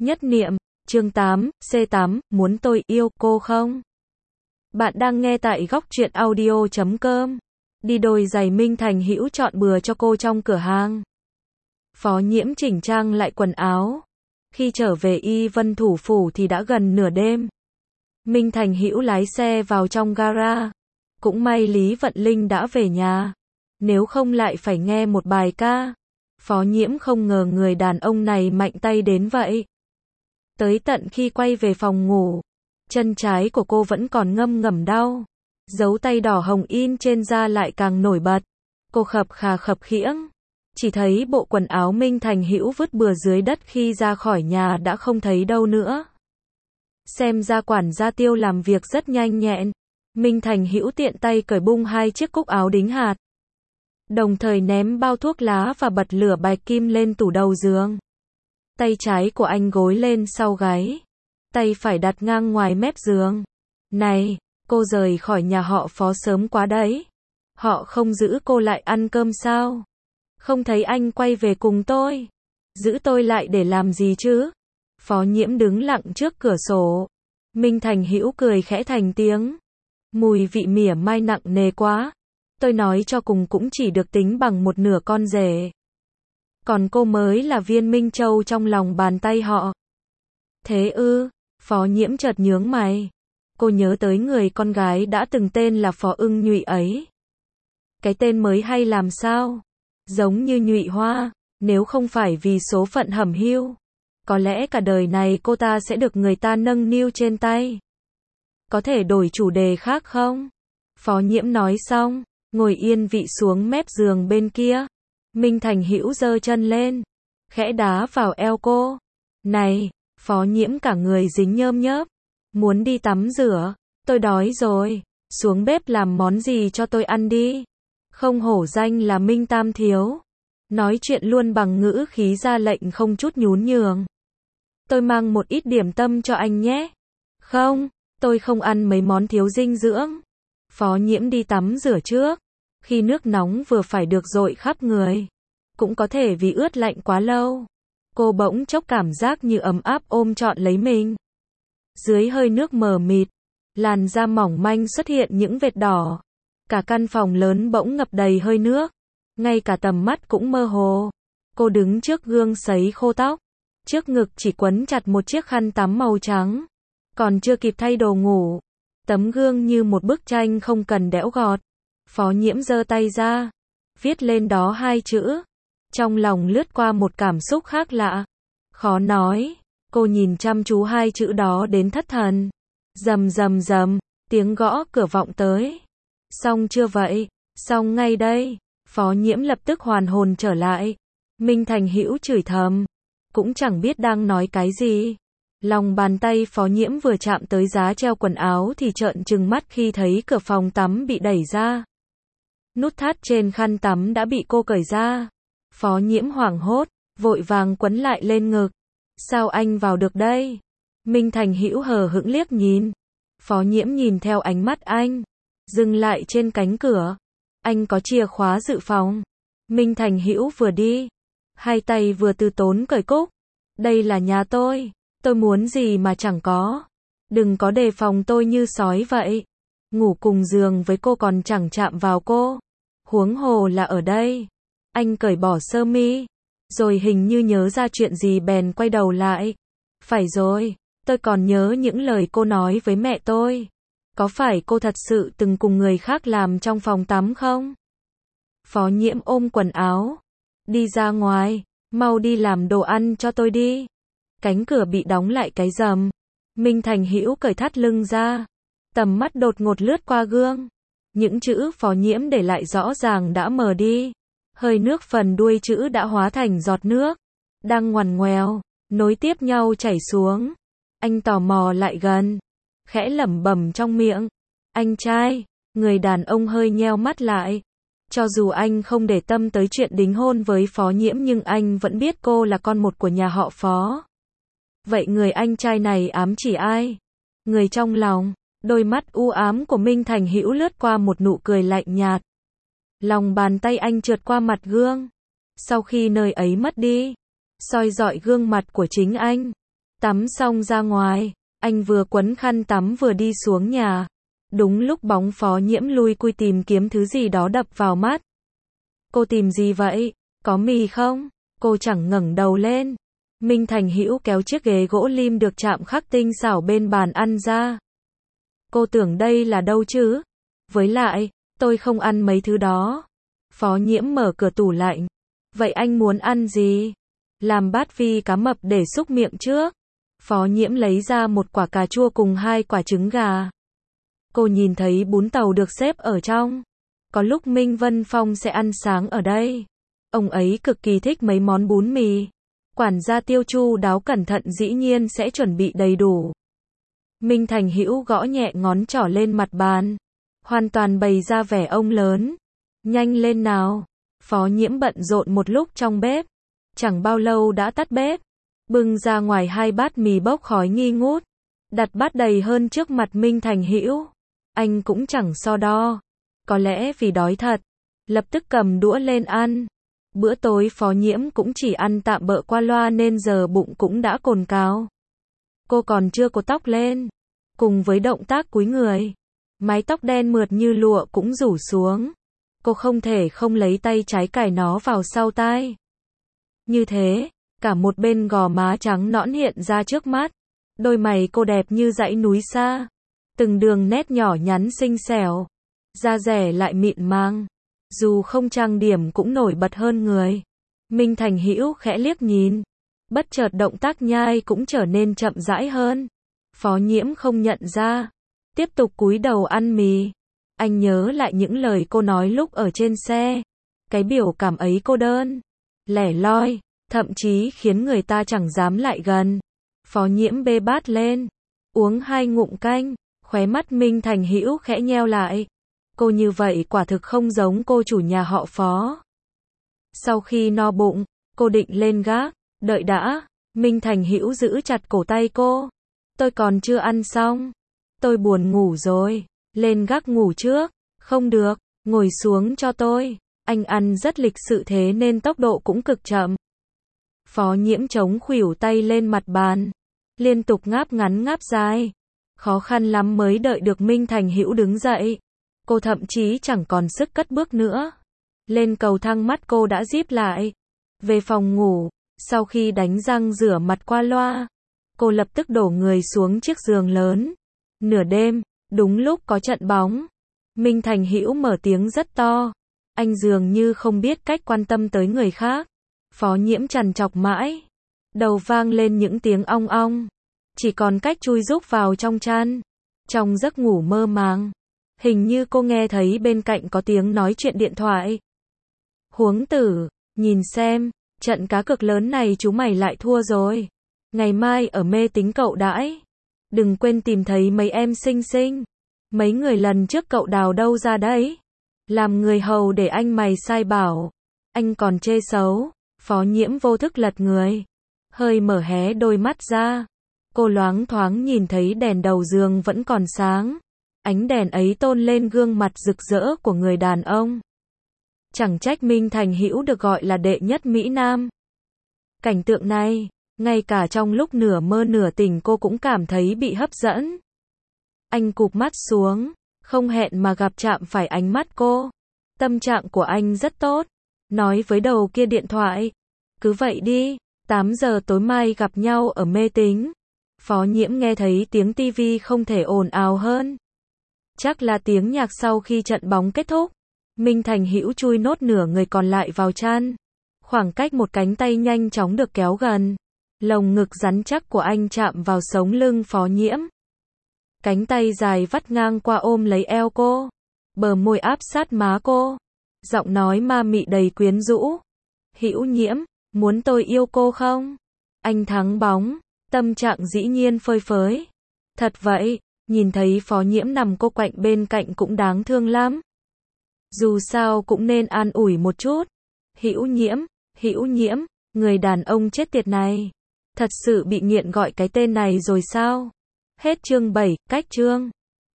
Nhất niệm, chương 8, C8, muốn tôi yêu cô không? Bạn đang nghe tại góc truyện audio.com. Đi đôi giày Minh Thành Hữu chọn bừa cho cô trong cửa hàng. Phó Nhiễm chỉnh trang lại quần áo. Khi trở về Y Vân Thủ Phủ thì đã gần nửa đêm. Minh Thành Hữu lái xe vào trong gara. Cũng may Lý Vận Linh đã về nhà. Nếu không lại phải nghe một bài ca. Phó Nhiễm không ngờ người đàn ông này mạnh tay đến vậy. Tới tận khi quay về phòng ngủ, chân trái của cô vẫn còn ngâm ngầm đau. Dấu tay đỏ hồng in trên da lại càng nổi bật. Cô khập khiễng. Chỉ thấy bộ quần áo Minh Thành Hữu vứt bừa dưới đất khi ra khỏi nhà đã không thấy đâu nữa. Xem ra quản gia Tiêu làm việc rất nhanh nhẹn. Minh Thành Hữu tiện tay cởi bung hai chiếc cúc áo đính hạt. Đồng thời ném bao thuốc lá và bật lửa bạch kim lên tủ đầu giường. Tay trái của anh gối lên sau gáy. Tay phải đặt ngang ngoài mép giường. Này, cô rời khỏi nhà họ Phó sớm quá đấy. Họ không giữ cô lại ăn cơm sao? Không thấy anh quay về cùng tôi. Giữ tôi lại để làm gì chứ? Phó Nhiễm đứng lặng trước cửa sổ. Minh Thành Hữu cười khẽ thành tiếng. Mùi vị mỉa mai nặng nề quá. Tôi nói cho cùng cũng chỉ được tính bằng một nửa con rể. Còn cô mới là viên minh châu trong lòng bàn tay họ. Thế ư? Phó Nhiễm chợt nhướng mày. Cô nhớ tới người con gái đã từng tên là Phó Ưng Nhụy ấy. Cái tên mới hay làm sao? Giống như nhụy hoa, nếu không phải vì số phận hẩm hiu. Có lẽ cả đời này cô ta sẽ được người ta nâng niu trên tay. Có thể đổi chủ đề khác không? Phó Nhiễm nói xong, ngồi yên vị xuống mép giường bên kia. Minh Thành Hữu giơ chân lên, khẽ đá vào eo cô. Này, Phó Nhiễm cả người dính nhớm nhớp. Muốn đi tắm rửa, tôi đói rồi, xuống bếp làm món gì cho tôi ăn đi. Không hổ danh là Minh Tam Thiếu. Nói chuyện luôn bằng ngữ khí ra lệnh không chút nhún nhường. Tôi mang một ít điểm tâm cho anh nhé. Không, tôi không ăn mấy món thiếu dinh dưỡng. Phó Nhiễm đi tắm rửa trước. Khi nước nóng vừa phải được dội khắp người. Cũng có thể vì ướt lạnh quá lâu. Cô bỗng chốc cảm giác như ấm áp ôm trọn lấy mình. Dưới hơi nước mờ mịt, làn da mỏng manh xuất hiện những vệt đỏ. Cả căn phòng lớn bỗng ngập đầy hơi nước. Ngay cả tầm mắt cũng mơ hồ. Cô đứng trước gương sấy khô tóc. Trước ngực chỉ quấn chặt một chiếc khăn tắm màu trắng. Còn chưa kịp thay đồ ngủ. Tấm gương như một bức tranh không cần đẽo gọt. Phó Nhiễm giơ tay ra. Viết lên đó hai chữ. Trong lòng lướt qua một cảm xúc khác lạ. Khó nói. Cô nhìn chăm chú hai chữ đó đến thất thần. Rầm rầm rầm. Tiếng gõ cửa vọng tới. Xong chưa vậy? Xong ngay đây. Phó Nhiễm lập tức hoàn hồn trở lại. Minh Thành Hữu chửi thầm. Cũng chẳng biết đang nói cái gì. Lòng bàn tay Phó Nhiễm vừa chạm tới giá treo quần áo thì trợn trừng mắt khi thấy cửa phòng tắm bị đẩy ra. Nút thắt trên khăn tắm đã bị cô cởi ra. Phó Nhiễm hoảng hốt, vội vàng quấn lại lên ngực. Sao anh vào được đây? Minh Thành Hữu hờ hững liếc nhìn. Phó Nhiễm nhìn theo ánh mắt anh. Dừng lại trên cánh cửa. Anh có chìa khóa dự phòng. Minh Thành Hữu vừa đi. Hai tay vừa từ tốn cởi cúc. Đây là nhà tôi muốn gì mà chẳng có. Đừng có đề phòng tôi như sói vậy. Ngủ cùng giường với cô còn chẳng chạm vào cô. Huống hồ là ở đây. Anh cởi bỏ sơ mi. Rồi hình như nhớ ra chuyện gì bèn quay đầu lại. Phải rồi, tôi còn nhớ những lời cô nói với mẹ tôi. Có phải cô thật sự từng cùng người khác làm trong phòng tắm không? Phó Nhiễm ôm quần áo. Đi ra ngoài, mau đi làm đồ ăn cho tôi đi. Cánh cửa bị đóng lại cái rầm. Minh Thành Hữu cởi thắt lưng ra. Tầm mắt đột ngột lướt qua gương. Những chữ Phó Nhiễm để lại rõ ràng đã mờ đi. Hơi nước phần đuôi chữ đã hóa thành giọt nước. Đang ngoằn ngoèo, nối tiếp nhau chảy xuống. Anh tò mò lại gần. Khẽ lẩm bẩm trong miệng. Anh trai. Người đàn ông hơi nheo mắt lại. Cho dù anh không để tâm tới chuyện đính hôn với Phó Nhiễm nhưng anh vẫn biết cô là con một của nhà họ Phó. Vậy người anh trai này ám chỉ ai? Người trong lòng. Đôi mắt u ám của Minh Thành Hữu lướt qua một nụ cười lạnh nhạt. Lòng bàn tay anh trượt qua mặt gương. Sau khi nơi ấy mất đi, soi rọi gương mặt của chính anh. Tắm xong ra ngoài, anh vừa quấn khăn tắm vừa đi xuống nhà. Đúng lúc bóng Phó Nhiễm lui cui tìm kiếm thứ gì đó đập vào mắt. Cô tìm gì vậy? Có mì không? Cô chẳng ngẩng đầu lên. Minh Thành Hữu kéo chiếc ghế gỗ lim được chạm khắc tinh xảo bên bàn ăn ra. Cô tưởng đây là đâu chứ? Với lại, tôi không ăn mấy thứ đó. Phó Nhiễm mở cửa tủ lạnh. Vậy anh muốn ăn gì? Làm bát vi cá mập để xúc miệng trước. Phó Nhiễm lấy ra một quả cà chua cùng 2 quả trứng gà. Cô nhìn thấy bún tàu được xếp ở trong. Có lúc Minh Vân Phong sẽ ăn sáng ở đây. Ông ấy cực kỳ thích mấy món bún mì. Quản gia Tiêu chu đáo cẩn thận dĩ nhiên sẽ chuẩn bị đầy đủ. Minh Thành Hữu gõ nhẹ ngón trỏ lên mặt bàn. Hoàn toàn bày ra vẻ ông lớn. Nhanh lên nào. Phó Nhiễm bận rộn một lúc trong bếp. Chẳng bao lâu đã tắt bếp. Bưng ra ngoài 2 bát mì bốc khói nghi ngút. Đặt bát đầy hơn trước mặt Minh Thành Hữu. Anh cũng chẳng so đo. Có lẽ vì đói thật. Lập tức cầm đũa lên ăn. Bữa tối Phó Nhiễm cũng chỉ ăn tạm bợ qua loa nên giờ bụng cũng đã cồn cào. Cô còn chưa cột tóc lên. Cùng với động tác cúi người, mái tóc đen mượt như lụa cũng rủ xuống. Cô không thể không lấy tay trái cài nó vào sau tai. Như thế, cả một bên gò má trắng nõn hiện ra trước mắt. Đôi mày cô đẹp như dãy núi xa. Từng đường nét nhỏ nhắn xinh xẻo. Da dẻ lại mịn màng. Dù không trang điểm cũng nổi bật hơn người. Minh Thành Hữu khẽ liếc nhìn. Bất chợt động tác nhai cũng trở nên chậm rãi hơn. Phó Nhiễm không nhận ra. Tiếp tục cúi đầu ăn mì. Anh nhớ lại những lời cô nói lúc ở trên xe. Cái biểu cảm ấy cô đơn, lẻ loi, thậm chí khiến người ta chẳng dám lại gần. Phó Nhiễm bê bát lên, uống 2 ngụm canh, khóe mắt Minh Thành Hữu khẽ nheo lại. Cô như vậy quả thực không giống cô chủ nhà họ Phó. Sau khi no bụng, cô định lên gác. Đợi đã. Minh Thành Hữu giữ chặt cổ tay cô. Tôi còn chưa ăn xong. Tôi buồn ngủ rồi. Lên gác ngủ trước. Không được, ngồi xuống cho tôi. Anh ăn rất lịch sự thế nên tốc độ cũng cực chậm. Phó Nhiễm chống khuỷu tay lên mặt bàn. Liên tục ngáp ngắn ngáp dài. Khó khăn lắm mới đợi được Minh Thành Hữu đứng dậy. Cô thậm chí chẳng còn sức cất bước nữa. Lên cầu thang mắt cô đã díp lại. Về phòng ngủ, sau khi đánh răng rửa mặt qua loa, cô lập tức đổ người xuống chiếc giường lớn. Nửa đêm, đúng lúc có trận bóng, Minh Thành Hữu mở tiếng rất to. Anh dường như không biết cách quan tâm tới người khác. Phó Nhiễm trằn trọc mãi. Đầu vang lên những tiếng ong ong. Chỉ còn cách chui rúc vào trong chăn. Trong giấc ngủ mơ màng, hình như cô nghe thấy bên cạnh có tiếng nói chuyện điện thoại. Huống tử, nhìn xem, trận cá cược lớn này chú mày lại thua rồi. Ngày mai ở mê tính cậu đãi. Đừng quên tìm thấy mấy em xinh xinh. Mấy người lần trước cậu đào đâu ra đấy. Làm người hầu để anh mày sai bảo. Anh còn chê xấu. Phó Nhiễm vô thức lật người. Hơi mở hé đôi mắt ra. Cô loáng thoáng nhìn thấy đèn đầu giường vẫn còn sáng. Ánh đèn ấy tôn lên gương mặt rực rỡ của người đàn ông. Chẳng trách Minh Thành Hữu được gọi là đệ nhất Mỹ Nam. Cảnh tượng này, ngay cả trong lúc nửa mơ nửa tỉnh cô cũng cảm thấy bị hấp dẫn. Anh cụp mắt xuống, không hẹn mà gặp chạm phải ánh mắt cô. Tâm trạng của anh rất tốt. Nói với đầu kia điện thoại. Cứ vậy đi, 8 giờ tối mai gặp nhau ở mê tính. Phó Nhiễm nghe thấy tiếng tivi không thể ồn ào hơn. Chắc là tiếng nhạc sau khi trận bóng kết thúc. Minh Thành Hữu chui nốt nửa người còn lại vào chăn. Khoảng cách một cánh tay nhanh chóng được kéo gần. Lồng ngực rắn chắc của anh chạm vào sống lưng Phó Nhiễm. Cánh tay dài vắt ngang qua ôm lấy eo cô. Bờ môi áp sát má cô. Giọng nói ma mị đầy quyến rũ. Hữu Nhiễm, muốn tôi yêu cô không? Anh thắng bóng. Tâm trạng dĩ nhiên phơi phới. Thật vậy, nhìn thấy Phó Nhiễm nằm cô quạnh bên cạnh cũng đáng thương lắm. Dù sao cũng nên an ủi một chút. Hữu Nhiễm, người đàn ông chết tiệt này. Thật sự bị nghiện gọi cái tên này rồi sao? Hết chương 7, cách chương.